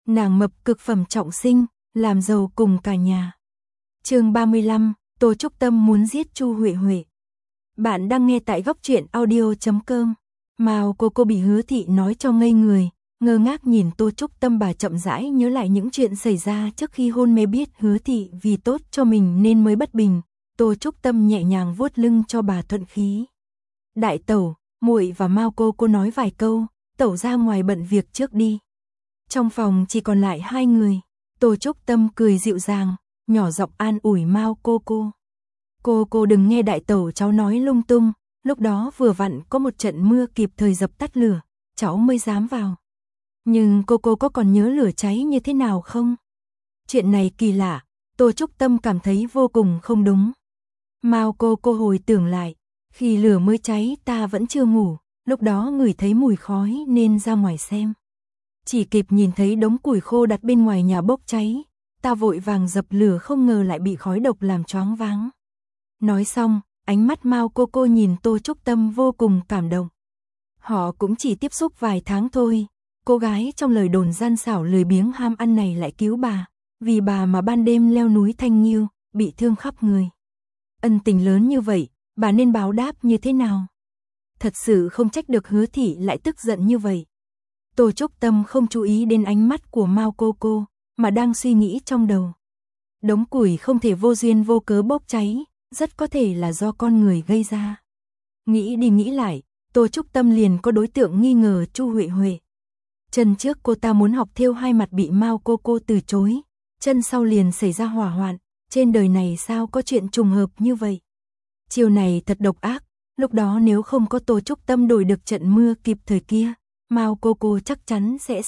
nàng mập cực phẩm trọng sinh, làm giàu cùng cả nhà. Chương 35, Tô Trúc Tâm muốn giết Chu Huệ Huệ. Bạn đang nghe tại góc truyện audio.com. Mao cô bị Hứa Thị nói cho ngây người, ngơ ngác nhìn Tô Trúc Tâm. Bà chậm rãi nhớ lại những chuyện xảy ra trước khi hôn mê, biết Hứa Thị vì tốt cho mình nên mới bất bình. Tô Trúc Tâm nhẹ nhàng vuốt lưng cho bà thuận khí. Đại tẩu, muội và Mao cô nói vài câu, tẩu ra ngoài bận việc trước đi. Trong phòng chỉ còn lại hai người. Tô Trúc Tâm cười dịu dàng, nhỏ giọng an ủi Mao cô. Cô đừng nghe đại tẩu cháu nói lung tung, lúc đó vừa vặn có một trận mưa kịp thời dập tắt lửa, cháu mới dám vào. Nhưng cô có còn nhớ lửa cháy như thế nào không? Chuyện này kỳ lạ, Tô Trúc Tâm cảm thấy vô cùng không đúng. Mao cô hồi tưởng lại, khi lửa mới cháy ta vẫn chưa ngủ, lúc đó ngửi thấy mùi khói nên ra ngoài xem. Chỉ kịp nhìn thấy đống củi khô đặt bên ngoài nhà bốc cháy, ta vội vàng dập lửa, không ngờ lại bị khói độc làm choáng váng. Nói xong, ánh mắt Mao cô nhìn Tô Trúc Tâm vô cùng cảm động. Họ cũng chỉ tiếp xúc vài tháng thôi, cô gái trong lời đồn gian xảo lười biếng ham ăn này lại cứu bà, vì bà mà ban đêm leo núi Thanh Nghiêu, bị thương khắp người. Ân tình lớn như vậy, bà nên báo đáp như thế nào? Thật sự không trách được Hứa Thị lại tức giận như vậy. Tô Trúc Tâm không chú ý đến ánh mắt của Mao cô, mà đang suy nghĩ trong đầu. Đống củi không thể vô duyên vô cớ bốc cháy, rất có thể là do con người gây ra. Nghĩ đi nghĩ lại, Tô Trúc Tâm liền có đối tượng nghi ngờ Chu Huệ Huệ. Chân trước cô ta muốn học thêu hai mặt bị Mao cô từ chối, chân sau liền xảy ra hỏa hoạn, trên đời này sao có chuyện trùng hợp như vậy. Chiều này thật độc ác, lúc đó nếu không có Tô Trúc Tâm đổi được trận mưa kịp thời kia, Mao cô chắc chắn sẽ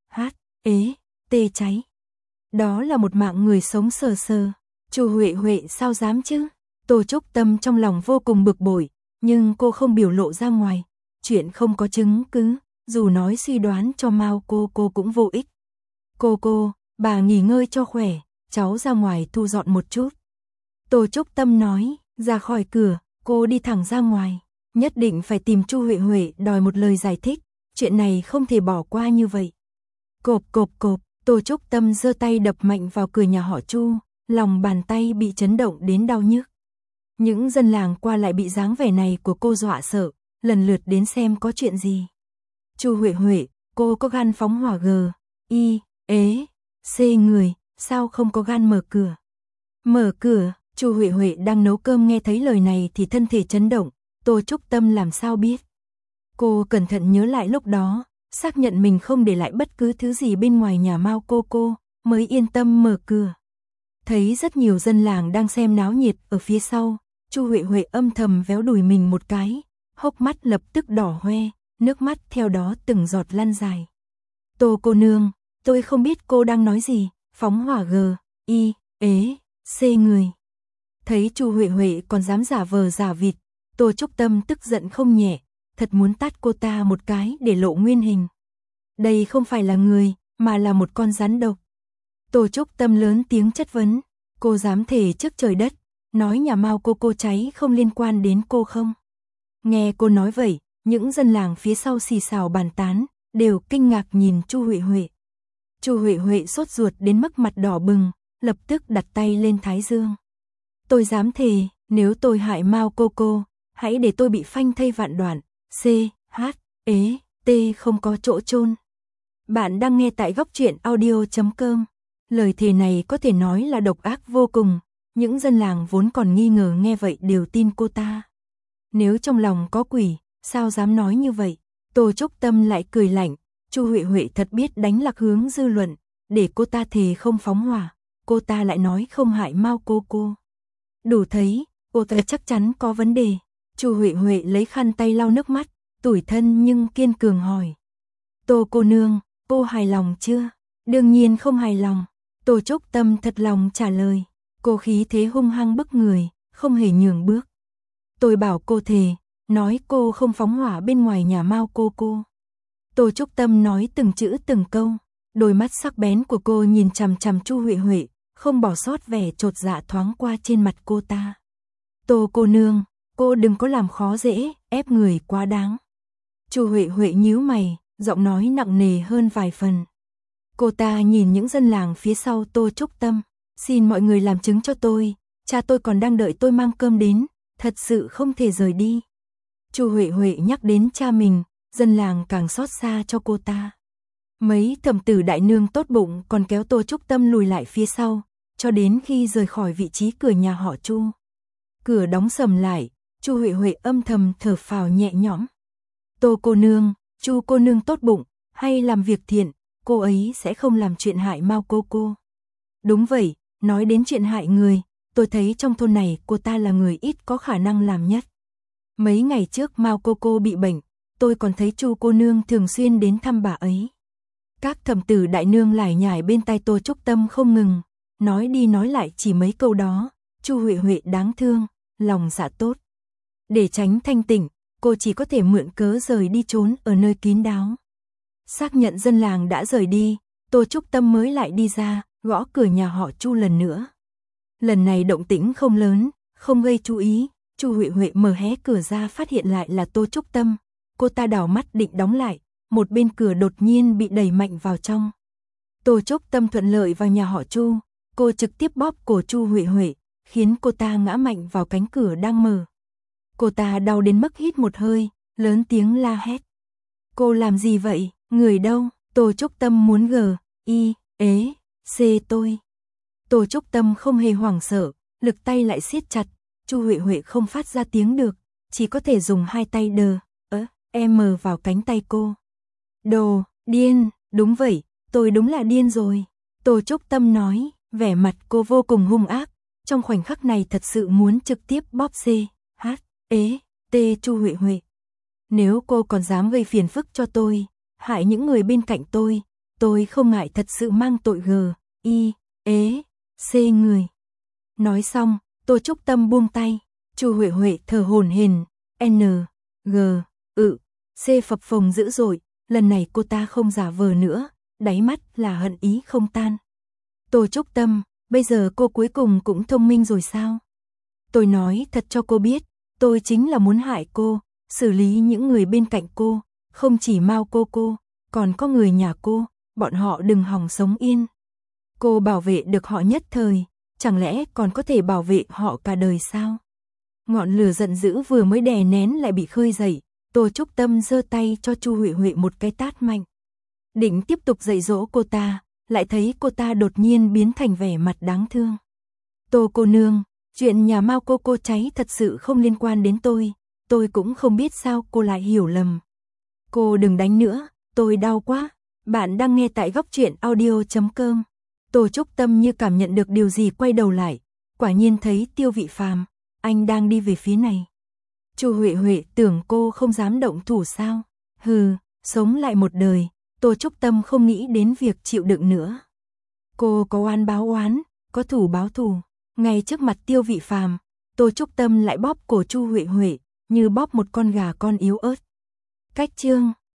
cháy. Đó là một mạng người sống sờ sờ. Chu Huệ Huệ sao dám chứ? Tô Trúc Tâm trong lòng vô cùng bực bội, nhưng cô không biểu lộ ra ngoài. Chuyện không có chứng cứ, dù nói suy đoán cho Mao cô cũng vô ích. Cô, bà nghỉ ngơi cho khỏe, cháu ra ngoài thu dọn một chút. Tô Trúc Tâm nói, ra khỏi cửa, cô đi thẳng ra ngoài. Nhất định phải tìm Chu Huệ Huệ đòi một lời giải thích, chuyện này không thể bỏ qua như vậy. Cộp, Tô Trúc Tâm giơ tay đập mạnh vào cửa nhà họ Chu, lòng bàn tay bị chấn động đến đau nhức. Những dân làng qua lại bị dáng vẻ này của cô dọa sợ, lần lượt đến xem có chuyện gì. Chu Huệ Huệ, cô có gan phóng hỏa người, sao không có gan mở cửa? Mở cửa, Chu Huệ Huệ đang nấu cơm nghe thấy lời này thì thân thể chấn động, Tô Trúc Tâm làm sao biết. Cô cẩn thận nhớ lại lúc đó, xác nhận mình không để lại bất cứ thứ gì bên ngoài nhà Mao cô mới yên tâm mở cửa. Thấy rất nhiều dân làng đang xem náo nhiệt ở phía sau, Chu Huệ Huệ âm thầm véo đùi mình một cái, hốc mắt lập tức đỏ hoe, nước mắt theo đó từng giọt lăn dài. Tô cô nương, tôi không biết cô đang nói gì, phóng hỏa người. Thấy Chu Huệ Huệ còn dám giả vờ giả vịt, Tô Trúc Tâm tức giận không nhẹ, thật muốn tát cô ta một cái để lộ nguyên hình. Đây không phải là người, mà là một con rắn độc. Tô Trúc Tâm lớn tiếng chất vấn, cô dám thề trước trời đất, nói nhà Mao cô cháy không liên quan đến cô không? Nghe cô nói vậy, những dân làng phía sau xì xào bàn tán, đều kinh ngạc nhìn Chu Huệ Huệ. Chu Huệ Huệ sốt ruột đến mức mặt đỏ bừng, lập tức đặt tay lên thái dương. Tôi dám thề, nếu tôi hại Mao cô, hãy để tôi bị phanh thây vạn đoạn. Không có chỗ chôn. Bạn đang nghe tại góc truyện audio.com. Lời thề này có thể nói là độc ác vô cùng, những dân làng vốn còn nghi ngờ nghe vậy đều tin cô ta. Nếu trong lòng có quỷ, sao dám nói như vậy? Tô Trúc Tâm lại cười lạnh, Chu Huệ Huệ thật biết đánh lạc hướng dư luận, để cô ta thề không phóng hỏa, cô ta lại nói không hại Mao cô. Đủ thấy, cô ta chắc chắn có vấn đề. Chu Huệ Huệ lấy khăn tay lau nước mắt, tủi thân nhưng kiên cường hỏi. Tô cô nương, cô hài lòng chưa? Đương nhiên không hài lòng. Tô Trúc Tâm thật lòng trả lời. Cô khí thế hung hăng bức người, không hề nhường bước. Tôi bảo cô thề, nói cô không phóng hỏa bên ngoài nhà Mao cô. Tô Trúc Tâm nói từng chữ từng câu, đôi mắt sắc bén của cô nhìn chằm chằm Chu Huệ Huệ, không bỏ sót vẻ chột dạ thoáng qua trên mặt cô ta. Tô cô nương, cô đừng có làm khó dễ, ép người quá đáng. Chu Huệ Huệ nhíu mày, giọng nói nặng nề hơn vài phần. Cô ta nhìn những dân làng phía sau Tô Trúc Tâm, xin mọi người làm chứng cho tôi, cha tôi còn đang đợi tôi mang cơm đến, thật sự không thể rời đi. Chu Huệ Huệ nhắc đến cha mình, dân làng càng xót xa cho cô ta. Mấy thẩm tử đại nương tốt bụng còn kéo Tô Trúc Tâm lùi lại phía sau, cho đến khi rời khỏi vị trí cửa nhà họ Chu. Cửa đóng sầm lại, Chu Huệ Huệ âm thầm thở phào nhẹ nhõm. Tô cô nương, Chu cô nương tốt bụng, hay làm việc thiện, cô ấy sẽ không làm chuyện hại Mao cô. Đúng vậy, nói đến chuyện hại người, tôi thấy trong thôn này cô ta là người ít có khả năng làm nhất. Mấy ngày trước Mao cô bị bệnh, tôi còn thấy Chu cô nương thường xuyên đến thăm bà ấy. Các thẩm tử đại nương lải nhải bên tai Tô Trúc Tâm không ngừng, nói đi nói lại chỉ mấy câu đó. Chu Huệ Huệ đáng thương, lòng dạ tốt. Để tránh thanh tỉnh, cô chỉ có thể mượn cớ rời đi trốn ở nơi kín đáo. Xác nhận dân làng đã rời đi, Tô Trúc Tâm mới lại đi ra, gõ cửa nhà họ Chu lần nữa. Lần này động tĩnh không lớn, không gây chú ý. Chu Huệ Huệ mở hé cửa ra phát hiện lại là Tô Trúc Tâm. Cô ta đảo mắt định đóng lại, một bên cửa đột nhiên bị đẩy mạnh vào trong. Tô Trúc Tâm thuận lợi vào nhà họ Chu, cô trực tiếp bóp cổ Chu Huệ Huệ, khiến cô ta ngã mạnh vào cánh cửa đang mở. Cô ta đau đến mức hít một hơi, lớn tiếng la hét. Cô làm gì vậy, người đâu? Tô Trúc Tâm muốn tôi. Tô Trúc Tâm không hề hoảng sợ, lực tay lại siết chặt. Chu Huệ Huệ không phát ra tiếng được, chỉ có thể dùng hai tay em vào cánh tay cô. Đồ, điên, đúng vậy, tôi đúng là điên rồi. Tô Trúc Tâm nói, vẻ mặt cô vô cùng hung ác, trong khoảnh khắc này thật sự muốn trực tiếp bóp Chu Huệ Huệ. Nếu cô còn dám gây phiền phức cho tôi, hại những người bên cạnh tôi không ngại thật sự mang tội người. Nói xong, Tô Trúc Tâm buông tay, Chu Huệ Huệ thở hổn hển, phập phồng dữ dội, lần này cô ta không giả vờ nữa, đáy mắt là hận ý không tan. Tô Trúc Tâm, bây giờ cô cuối cùng cũng thông minh rồi sao? Tôi nói thật cho cô biết, tôi chính là muốn hại cô, xử lý những người bên cạnh cô, không chỉ Mao cô, còn có người nhà cô, bọn họ đừng hòng sống yên. Cô bảo vệ được họ nhất thời, chẳng lẽ còn có thể bảo vệ họ cả đời sao? Ngọn lửa giận dữ vừa mới đè nén lại bị khơi dậy, Tô Trúc Tâm giơ tay cho Chu Huệ Huệ một cái tát mạnh. Định tiếp tục dạy dỗ cô ta, lại thấy cô ta đột nhiên biến thành vẻ mặt đáng thương. Tô cô nương, chuyện nhà Mao cô cháy thật sự không liên quan đến tôi cũng không biết sao cô lại hiểu lầm. Cô đừng đánh nữa, tôi đau quá. Bạn đang nghe tại Góc Truyện Audio.com. Tô Trúc Tâm như cảm nhận được điều gì quay đầu lại, quả nhiên thấy Tiêu Vị Phàm, anh đang đi về phía này. Chu Huệ Huệ tưởng cô không dám động thủ sao? Hừ, sống lại một đời, Tô Trúc Tâm không nghĩ đến việc chịu đựng nữa. Cô có oán báo oán, có thù báo thù. Ngay trước mặt Tiêu Vị Phàm, Tô Trúc Tâm lại bóp cổ Chu Huệ Huệ, như bóp một con gà con yếu ớt. Cách chương